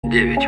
9.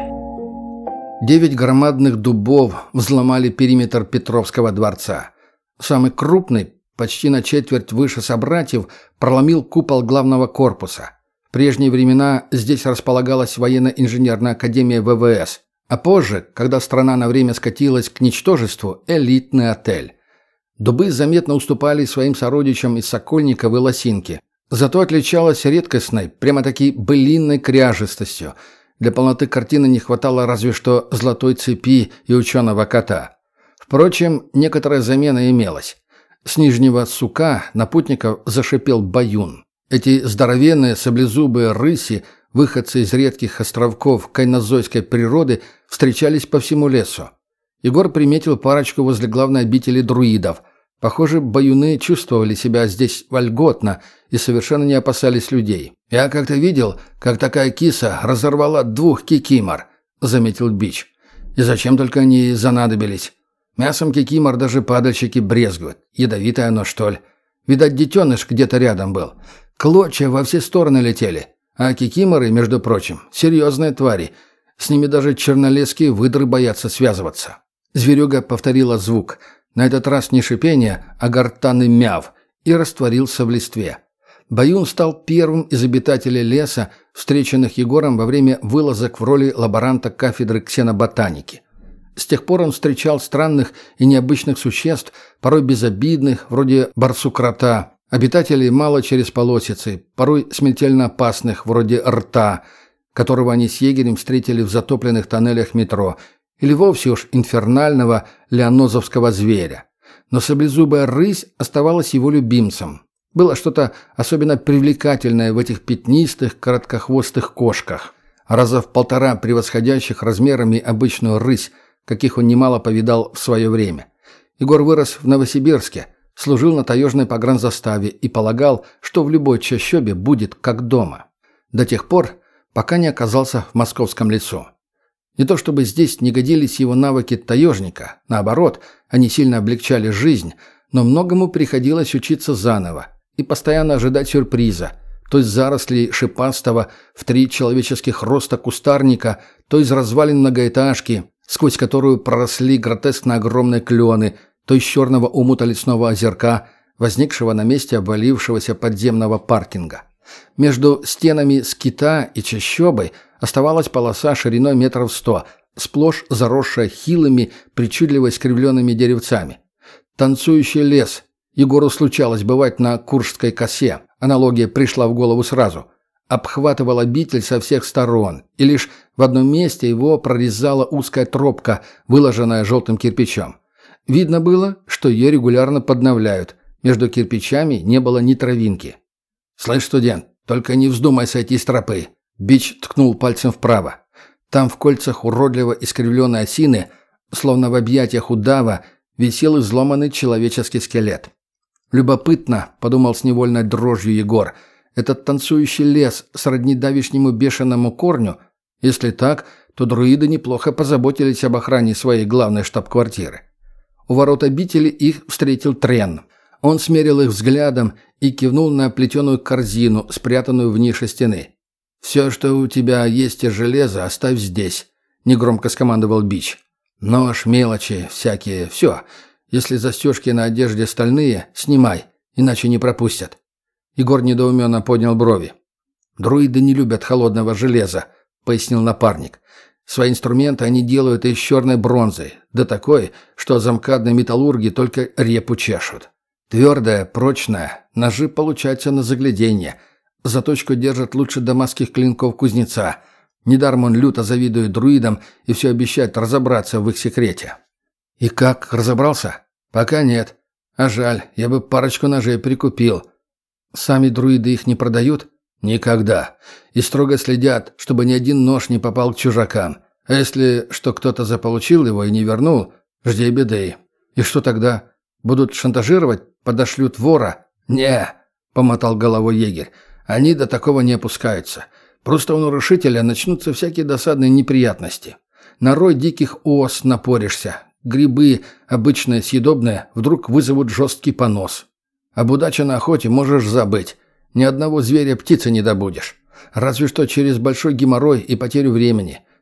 9 громадных дубов взломали периметр Петровского дворца. Самый крупный, почти на четверть выше собратьев, проломил купол главного корпуса. В прежние времена здесь располагалась военно-инженерная академия ВВС, а позже, когда страна на время скатилась к ничтожеству, элитный отель. Дубы заметно уступали своим сородичам из Сокольников и Лосинки. Зато отличалась редкостной, прямо-таки былинной кряжестостью. Для полноты картины не хватало разве что золотой цепи и ученого кота. Впрочем, некоторая замена имелась. С нижнего сука на путников зашипел баюн. Эти здоровенные саблезубые рыси, выходцы из редких островков кайнозойской природы, встречались по всему лесу. Егор приметил парочку возле главной обители друидов. Похоже, баюны чувствовали себя здесь вольготно и совершенно не опасались людей. «Я как-то видел, как такая киса разорвала 2 кикимор», — заметил Бич. «И зачем только они занадобились? Мясом кикимор даже падальщики брезгуют. Ядовитое оно, что ли? Видать, детеныш где-то рядом был. Клочья во все стороны летели. А кикиморы, между прочим, серьезные твари. С ними даже чернолесские выдры боятся связываться». Зверюга повторила звук. На этот раз не шипение, а гортанный мяв, и растворился в листве. Баюн стал первым из обитателей леса, встреченных Егором во время вылазок в роли лаборанта кафедры ксеноботаники. С тех пор он встречал странных и необычных существ, порой безобидных, вроде барсукрота, обитателей мало через полосицы, порой смертельно опасных, вроде рта, которого они с егерем встретили в затопленных тоннелях метро, или вовсе уж инфернального леонозовского зверя. Но саблезубая рысь оставалась его любимцем. Было что-то особенно привлекательное в этих пятнистых, короткохвостых кошках, раза в 1,5 превосходящих размерами обычную рысь, каких он немало повидал в свое время. Егор вырос в Новосибирске, служил на таежной погранзаставе и полагал, что в любой чащобе будет как дома. До тех пор, пока не оказался в московском лесу. Не то чтобы здесь не годились его навыки таежника, наоборот, они сильно облегчали жизнь, но многому приходилось учиться заново и постоянно ожидать сюрприза, то из зарослей шипастого в 3 человеческих роста кустарника, то из развалин многоэтажки, сквозь которую проросли гротескно огромные клены, то из черного омута лесного озерка, возникшего на месте обвалившегося подземного паркинга. Между стенами скита и чащобой оставалась полоса шириной 100 метров, сплошь заросшая хилыми, причудливо искривленными деревцами. Танцующий лес. Егору случалось бывать на Куршской косе. Аналогия пришла в голову сразу. Обхватывал обитель со всех сторон, и лишь в одном месте его прорезала узкая тропка, выложенная желтым кирпичом. Видно было, что ее регулярно подновляют. Между кирпичами не было ни травинки. «Слышь, студент, только не вздумай сойти с тропы!» Бич ткнул пальцем вправо. Там в кольцах уродливо искривленной осины, словно в объятиях удава, висел изломанный человеческий скелет. «Любопытно», — подумал с невольной дрожью Егор, — «этот танцующий лес сродни давишнему бешеному корню? Если так, то друиды неплохо позаботились об охране своей главной штаб-квартиры». У ворот обители их встретил Трен. Он смерил их взглядом и кивнул на плетеную корзину, спрятанную в нише стены. «Все, что у тебя есть из железа, оставь здесь», — негромко скомандовал Бич. «Нож, мелочи, всякие, все. Если застежки на одежде стальные, снимай, иначе не пропустят». Егор недоуменно поднял брови. «Друиды не любят холодного железа», — пояснил напарник. «Свои инструменты они делают из черной бронзы, да такой, что замкадные металлурги только репу чешут. Твердая, прочная, ножи получаются на загляденье. Заточку держат лучше дамасских клинков кузнеца. Недаром он люто завидует друидам и все обещает разобраться в их секрете». «И как, разобрался?» «Пока нет. А жаль, я бы парочку ножей прикупил». «Сами друиды их не продают?» «Никогда. И строго следят, чтобы ни один нож не попал к чужакам. А если что кто-то заполучил его и не вернул, жди беды». «И что тогда? Будут шантажировать? Подошлют вора?» «Не», — помотал головой егерь. «Они до такого не опускаются. Просто у нарушителя начнутся всякие досадные неприятности. На рой диких ос напоришься. Грибы, обычные съедобные, вдруг вызовут жесткий понос. Об удаче на охоте можешь забыть. Ни одного зверя-птицы не добудешь. Разве что через большой геморрой и потерю времени.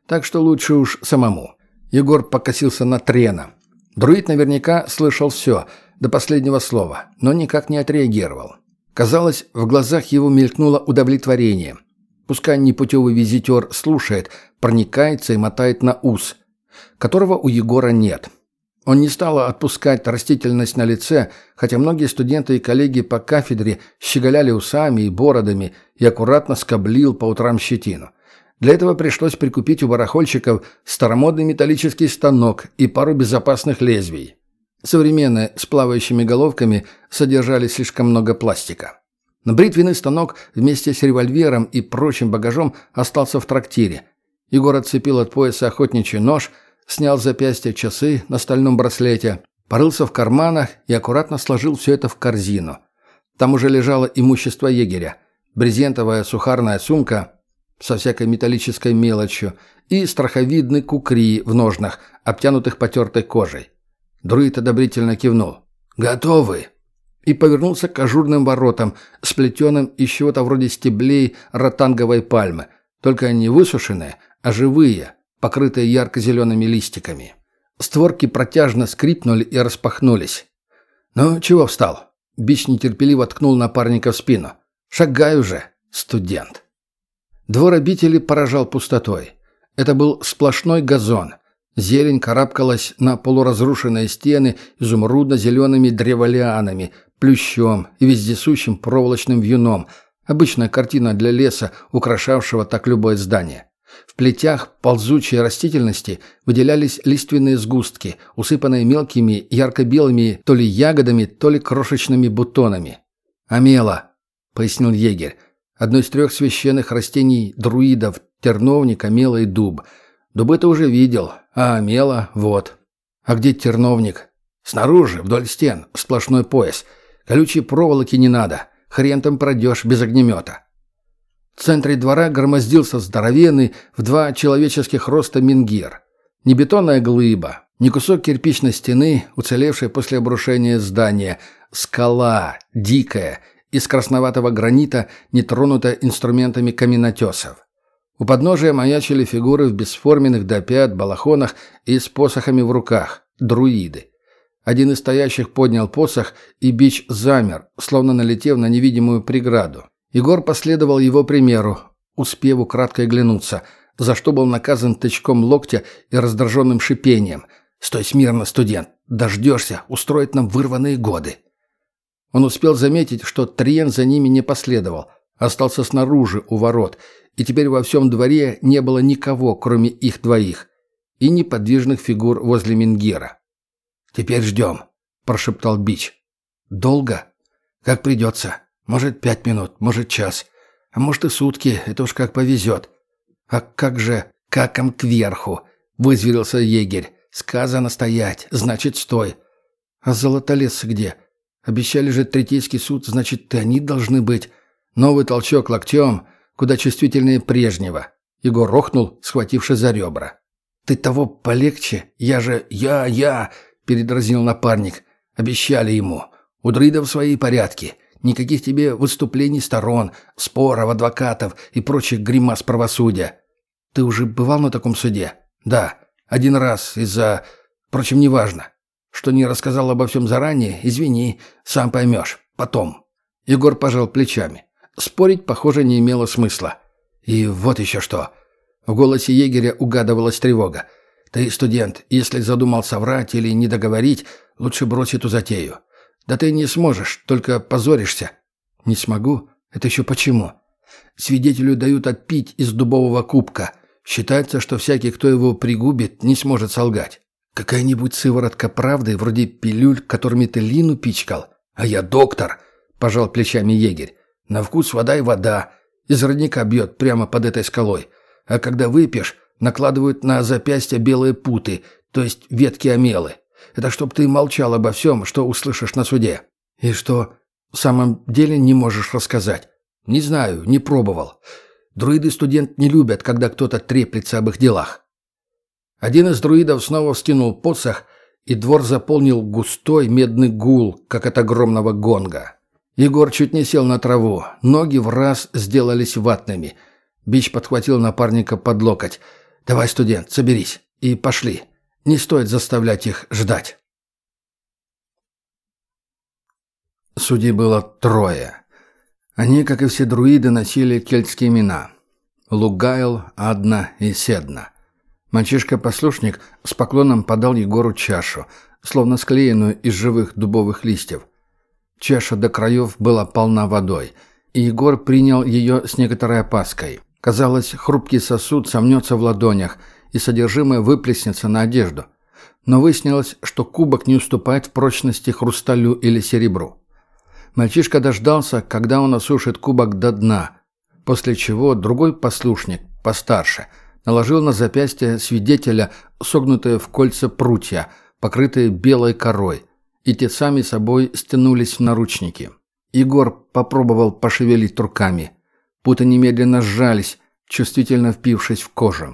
так что лучше уж самому. Егор покосился на Трена. Друид наверняка слышал все, до последнего слова, но никак не отреагировал. Казалось, в глазах его мелькнуло удовлетворение. Пускай непутевый визитер слушает, проникается и мотает на ус, которого у Егора нет. Он не стал отпускать растительность на лице, хотя многие студенты и коллеги по кафедре щеголяли усами и бородами и аккуратно скоблил по утрам щетину. Для этого пришлось прикупить у барахольщиков старомодный металлический станок и пару безопасных лезвий. Современные с плавающими головками содержали слишком много пластика. Но бритвенный станок вместе с револьвером и прочим багажом остался в трактире. Егор отцепил от пояса охотничий нож, снял с запястья часы на стальном браслете, порылся в карманах и аккуратно сложил все это в корзину. Там уже лежало имущество егеря, брезентовая сухарная сумка со всякой металлической мелочью и страховидный кукри в ножнах, обтянутых потертой кожей. Друид одобрительно кивнул. «Готовы!» И повернулся к ажурным воротам, сплетенным из чего-то вроде стеблей ротанговой пальмы, только не высушенные, а живые, покрытые ярко-зелеными листиками. Створки протяжно скрипнули и распахнулись. «Ну, чего встал?» Бич нетерпеливо ткнул напарника в спину. «Шагай уже, студент!» Двор обители поражал пустотой. Это был сплошной газон. Зелень карабкалась на полуразрушенные стены изумрудно-зелеными древолианами, плющом и вездесущим проволочным вьюном. Обычная картина для леса, украшавшего так любое здание. В плетях ползучей растительности выделялись лиственные сгустки, усыпанные мелкими ярко-белыми то ли ягодами, то ли крошечными бутонами. «Амела», — пояснил егерь, — «одно из 3 священных растений друидов — терновник, амела и дуб. Дубы ты уже видел, а амела — вот». «А где терновник?» «Снаружи, вдоль стен, сплошной пояс. Колючей проволоки не надо, хрен там пройдешь без огнемета». В центре двора громоздился здоровенный в 2 человеческих роста менгир. Не бетонная глыба, не кусок кирпичной стены, уцелевшей после обрушения здания. Скала, дикая, из красноватого гранита, не тронутая инструментами каменотесов. У подножия маячили фигуры в бесформенных до пят балахонах и с посохами в руках – друиды. Один из стоящих поднял посох, и бич замер, словно налетев на невидимую преграду. Егор последовал его примеру, успев украдкой оглянуться, за что был наказан тычком локтя и раздраженным шипением. «Стой смирно, студент! Дождешься, устроить нам вырванные годы!» Он успел заметить, что Триен за ними не последовал, остался снаружи у ворот, и теперь во всем дворе не было никого, кроме их двоих, и неподвижных фигур возле Менгира. «Теперь ждем», – прошептал бич. «Долго? Как придется. Может, 5 минут, может, час. А может, и сутки, это уж как повезет». «А как же каком кверху?» – вызверился егерь. «Сказано стоять, значит, стой». «А золотолесцы где? Обещали же третейский суд, значит, и они должны быть». Новый толчок локтем, куда чувствительнее прежнего. Егор рохнул, схватившись за ребра. «Ты того полегче? Я же... Я...» – передразнил напарник. «Обещали ему. У друидов свои порядки. Никаких тебе выступлений сторон, споров, адвокатов и прочих гримас правосудия. Ты уже бывал на таком суде?» «Да. 1 раз из-за... Впрочем, неважно. Что не рассказал обо всем заранее, извини, сам поймешь. Потом». Егор пожал плечами. Спорить, похоже, не имело смысла. «И вот еще что». В голосе егеря угадывалась тревога. «Ты, студент, если задумал соврать или не договорить, лучше брось эту затею. Да ты не сможешь, только позоришься». «Не смогу? Это еще почему?» «Свидетелю дают отпить из дубового кубка. Считается, что всякий, кто его пригубит, не сможет солгать. Какая-нибудь сыворотка правды, вроде пилюль, которыми ты Лину пичкал. А я доктор», – пожал плечами егерь. «На вкус вода и вода. Из родника бьет прямо под этой скалой. А когда выпьешь, накладывают на запястья белые путы, то есть ветки амелы. Это чтоб ты молчал обо всем, что услышишь на суде». «И что, в самом деле не можешь рассказать?» «Не знаю, не пробовал. Друиды-студент не любят, когда кто-то треплется об их делах». Один из друидов снова вскинул посох, и двор заполнил густой медный гул, как от огромного гонга. Егор чуть не сел на траву, ноги враз сделались ватными. Бич подхватил напарника под локоть. Давай, студент, соберись и пошли. Не стоит заставлять их ждать. Судей было 3. Они, как и все друиды, носили кельтские имена. Лугайл, Адна и Седна. Мальчишка-послушник с поклоном подал Егору чашу, словно склеенную из живых дубовых листьев. Чаша до краев была полна водой, и Егор принял ее с некоторой опаской. Казалось, хрупкий сосуд сомнется в ладонях, и содержимое выплеснется на одежду. Но выяснилось, что кубок не уступает в прочности хрусталю или серебру. Мальчишка дождался, когда он осушит кубок до дна, после чего другой послушник, постарше, наложил на запястье свидетеля согнутые в кольца прутья, покрытые белой корой, и те сами собой стянулись в наручники. Егор попробовал пошевелить руками. Путы немедленно сжались, чувствительно впившись в кожу.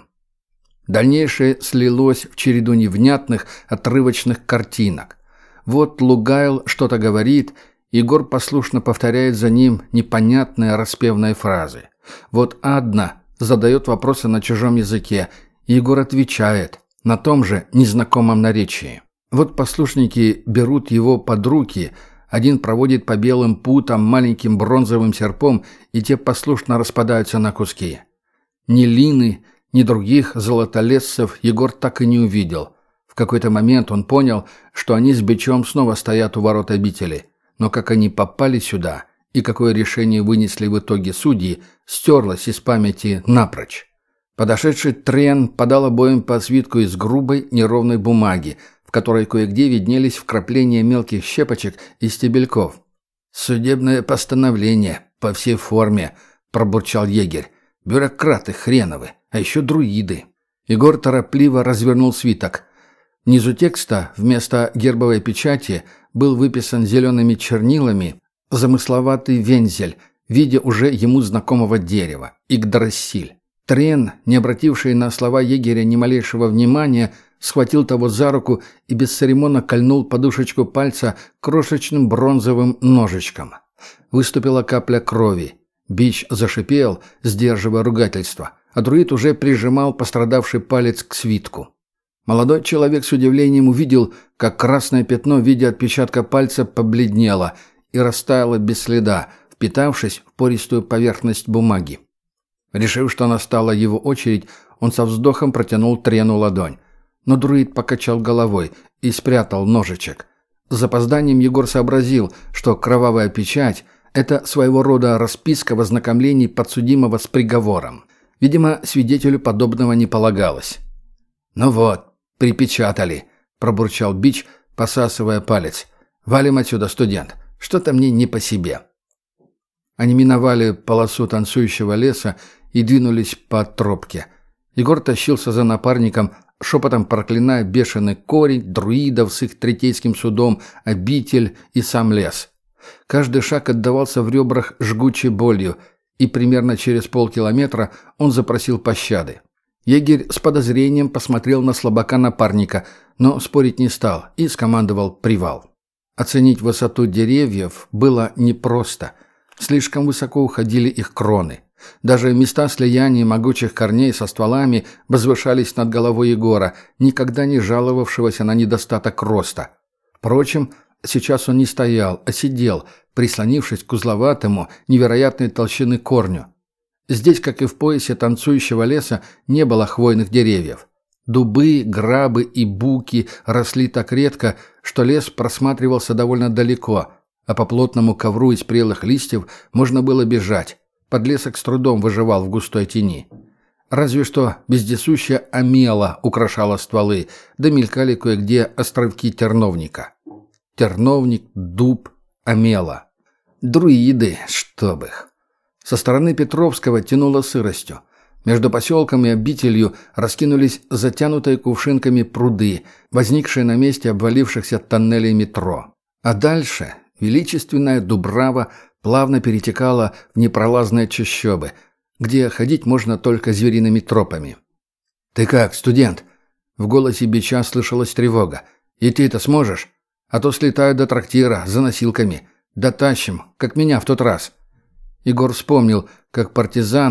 Дальнейшее слилось в череду невнятных, отрывочных картинок. Вот Лугайл что-то говорит, Егор послушно повторяет за ним непонятные распевные фразы. Вот Адна задает вопросы на чужом языке, Егор отвечает на том же незнакомом наречии. Вот послушники берут его под руки, один проводит по белым путам маленьким бронзовым серпом, и те послушно распадаются на куски. Ни Лины, ни других золотолесцев Егор так и не увидел. В какой-то момент он понял, что они с бичом снова стоят у ворот обители. Но как они попали сюда и какое решение вынесли в итоге судьи, стерлось из памяти напрочь. Подошедший Трен подал обоим по свитку из грубой неровной бумаги, в которой кое-где виднелись вкрапления мелких щепочек и стебельков. «Судебное постановление по всей форме», – пробурчал егерь. «Бюрократы хреновы, а еще друиды». Егор торопливо развернул свиток. Внизу текста вместо гербовой печати был выписан зелеными чернилами замысловатый вензель в виде уже ему знакомого дерева – Игдрасиль. Трен, не обративший на слова егеря ни малейшего внимания, схватил того за руку и бесцеремонно кольнул подушечку пальца крошечным бронзовым ножичком. Выступила капля крови. Бич зашипел, сдерживая ругательство, а друид уже прижимал пострадавший палец к свитку. Молодой человек с удивлением увидел, как красное пятно в виде отпечатка пальца побледнело и растаяло без следа, впитавшись в пористую поверхность бумаги. Решив, что настала его очередь, он со вздохом протянул Трену ладонь. Но друид покачал головой и спрятал ножичек. С запозданием Егор сообразил, что кровавая печать – это своего рода расписка в ознакомлении подсудимого с приговором. Видимо, свидетелю подобного не полагалось. «Ну вот, припечатали», – пробурчал Бич, посасывая палец. «Валим отсюда, студент. Что-то мне не по себе». Они миновали полосу танцующего леса и двинулись по тропке. Егор тащился за напарником, шепотом проклиная бешеный корень, друидов с их третейским судом, обитель и сам лес. Каждый шаг отдавался в ребрах жгучей болью, и примерно через полкилометра он запросил пощады. Егерь с подозрением посмотрел на слабака напарника, но спорить не стал и скомандовал привал. Оценить высоту деревьев было непросто. Слишком высоко уходили их кроны. Даже места слияния могучих корней со стволами возвышались над головой Егора, никогда не жаловавшегося на недостаток роста. Впрочем, сейчас он не стоял, а сидел, прислонившись к узловатому, невероятной толщины корню. Здесь, как и в поясе танцующего леса, не было хвойных деревьев. Дубы, грабы и буки росли так редко, что лес просматривался довольно далеко, а по плотному ковру из прелых листьев можно было бежать. Подлесок с трудом выживал в густой тени. Разве что вездесущая омела украшала стволы, да мелькали кое-где островки терновника. Терновник, дуб, омела. Друиды, чтоб их. Со стороны Петровского тянуло сыростью. Между поселком и обителью раскинулись затянутые кувшинками пруды, возникшие на месте обвалившихся тоннелей метро. А дальше величественная Дубрава плавно перетекала в непролазные чащобы, где ходить можно только звериными тропами. «Ты как, студент?» В голосе Бича слышалась тревога. «Идти-то сможешь? А то слетаю до трактира за носилками. Дотащим, как меня в тот раз». Егор вспомнил, как партизаны,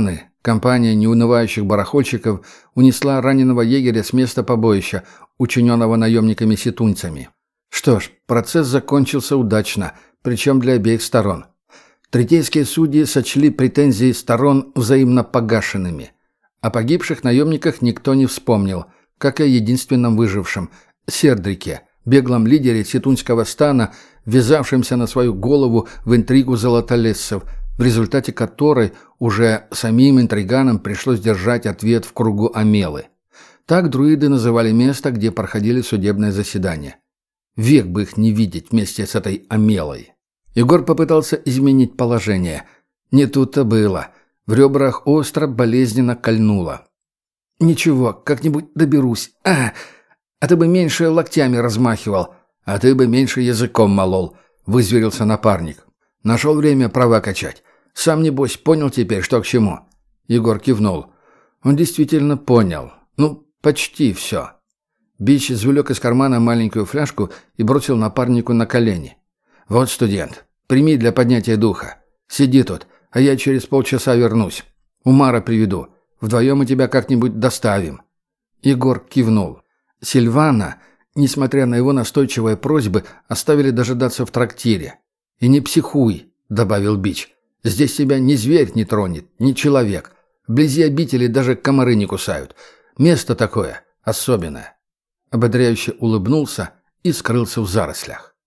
Компания неунывающих барахольщиков унесла раненого егеря с места побоища, учиненного наемниками-сетунцами. Что ж, процесс закончился удачно, причем для обеих сторон. Третейские судьи сочли претензии сторон взаимно погашенными. О погибших наемниках никто не вспомнил, как и о единственном выжившем – Сердрике, беглом лидере сетунского стана, ввязавшемся на свою голову в интригу золотолессов, в результате которой уже самим интриганам пришлось держать ответ в кругу Амелы. Так друиды называли место, где проходили судебные заседания. Век бы их не видеть вместе с этой Амелой. Егор попытался изменить положение. Не тут-то было. В ребрах остро, болезненно кольнуло. «Ничего, как-нибудь доберусь. А ты бы меньше локтями размахивал. А ты бы меньше языком молол», — вызверился напарник. «Нашел время права качать. Сам, небось, понял теперь, что к чему?» Егор кивнул. Он действительно понял. Ну, почти все. Бич извлек из кармана маленькую фляжку и бросил напарнику на колени. «Вот, студент, прими для поднятия духа. Сиди тут, а я через полчаса вернусь. Умара приведу. Вдвоем мы тебя как-нибудь доставим». Егор кивнул. Сильвана, несмотря на его настойчивые просьбы, оставили дожидаться в трактире. «И не психуй», — добавил Бич. «Здесь тебя ни зверь не тронет, ни человек. Вблизи обители даже комары не кусают. Место такое особенное». Ободряюще улыбнулся и скрылся в зарослях.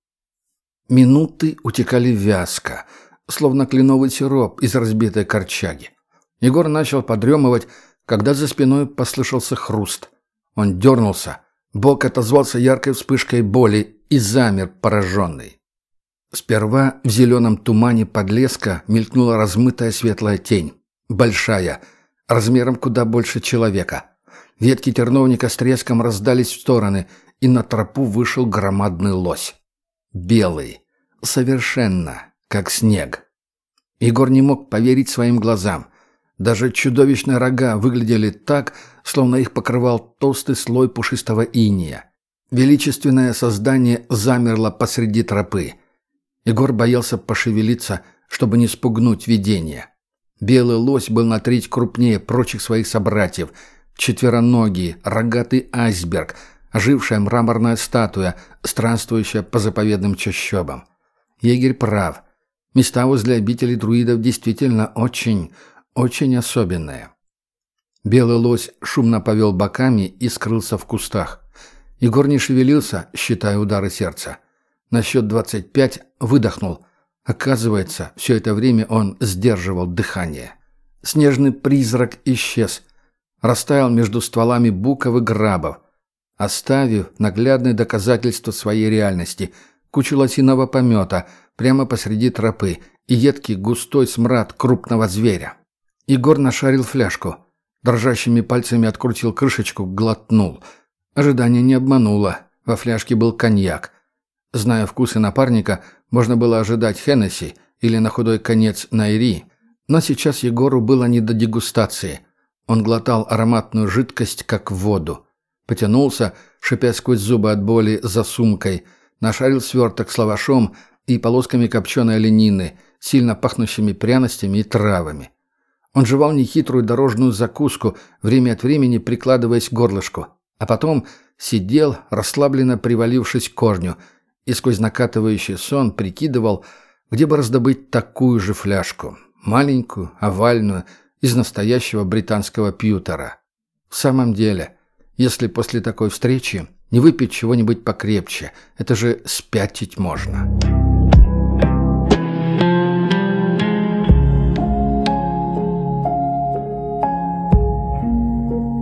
Минуты утекали вязко, словно кленовый сироп из разбитой корчаги. Егор начал подремывать, когда за спиной послышался хруст. Он дернулся, бок отозвался яркой вспышкой боли и замер пораженный. Сперва в зеленом тумане подлеска мелькнула размытая светлая тень. Большая, размером куда больше человека. Ветки терновника с треском раздались в стороны, и на тропу вышел громадный лось. Белый. Совершенно. Как снег. Егор не мог поверить своим глазам. Даже чудовищные рога выглядели так, словно их покрывал толстый слой пушистого инея. Величественное создание замерло посреди тропы. Егор боялся пошевелиться, чтобы не спугнуть видение. Белый лось был на треть крупнее прочих своих собратьев. Четвероногий, рогатый айсберг, ожившая мраморная статуя, странствующая по заповедным чащобам. Егерь прав. Места возле обители друидов действительно очень, очень особенные. Белый лось шумно повел боками и скрылся в кустах. Егор не шевелился, считая удары сердца. На счет 25 выдохнул. Оказывается, все это время он сдерживал дыхание. Снежный призрак исчез. Растаял между стволами буков и грабов, оставив наглядное доказательство своей реальности – кучу лосиного помета прямо посреди тропы и едкий густой смрад крупного зверя. Егор нашарил фляжку. Дрожащими пальцами открутил крышечку, глотнул. Ожидание не обмануло. Во фляжке был коньяк. Зная вкусы напарника, можно было ожидать Хеннесси или на худой конец Найри. Но сейчас Егору было не до дегустации. Он глотал ароматную жидкость, как воду. Потянулся, шипя сквозь зубы от боли за сумкой, нашарил сверток с лавашом и полосками копченой оленины, сильно пахнущими пряностями и травами. Он жевал нехитрую дорожную закуску, время от времени прикладываясь к горлышку, а потом сидел, расслабленно привалившись к корню, и сквозь накатывающий сон прикидывал, где бы раздобыть такую же фляжку, маленькую, овальную, из настоящего британского пьютера. В самом деле, если после такой встречи не выпить чего-нибудь покрепче, это же спятить можно.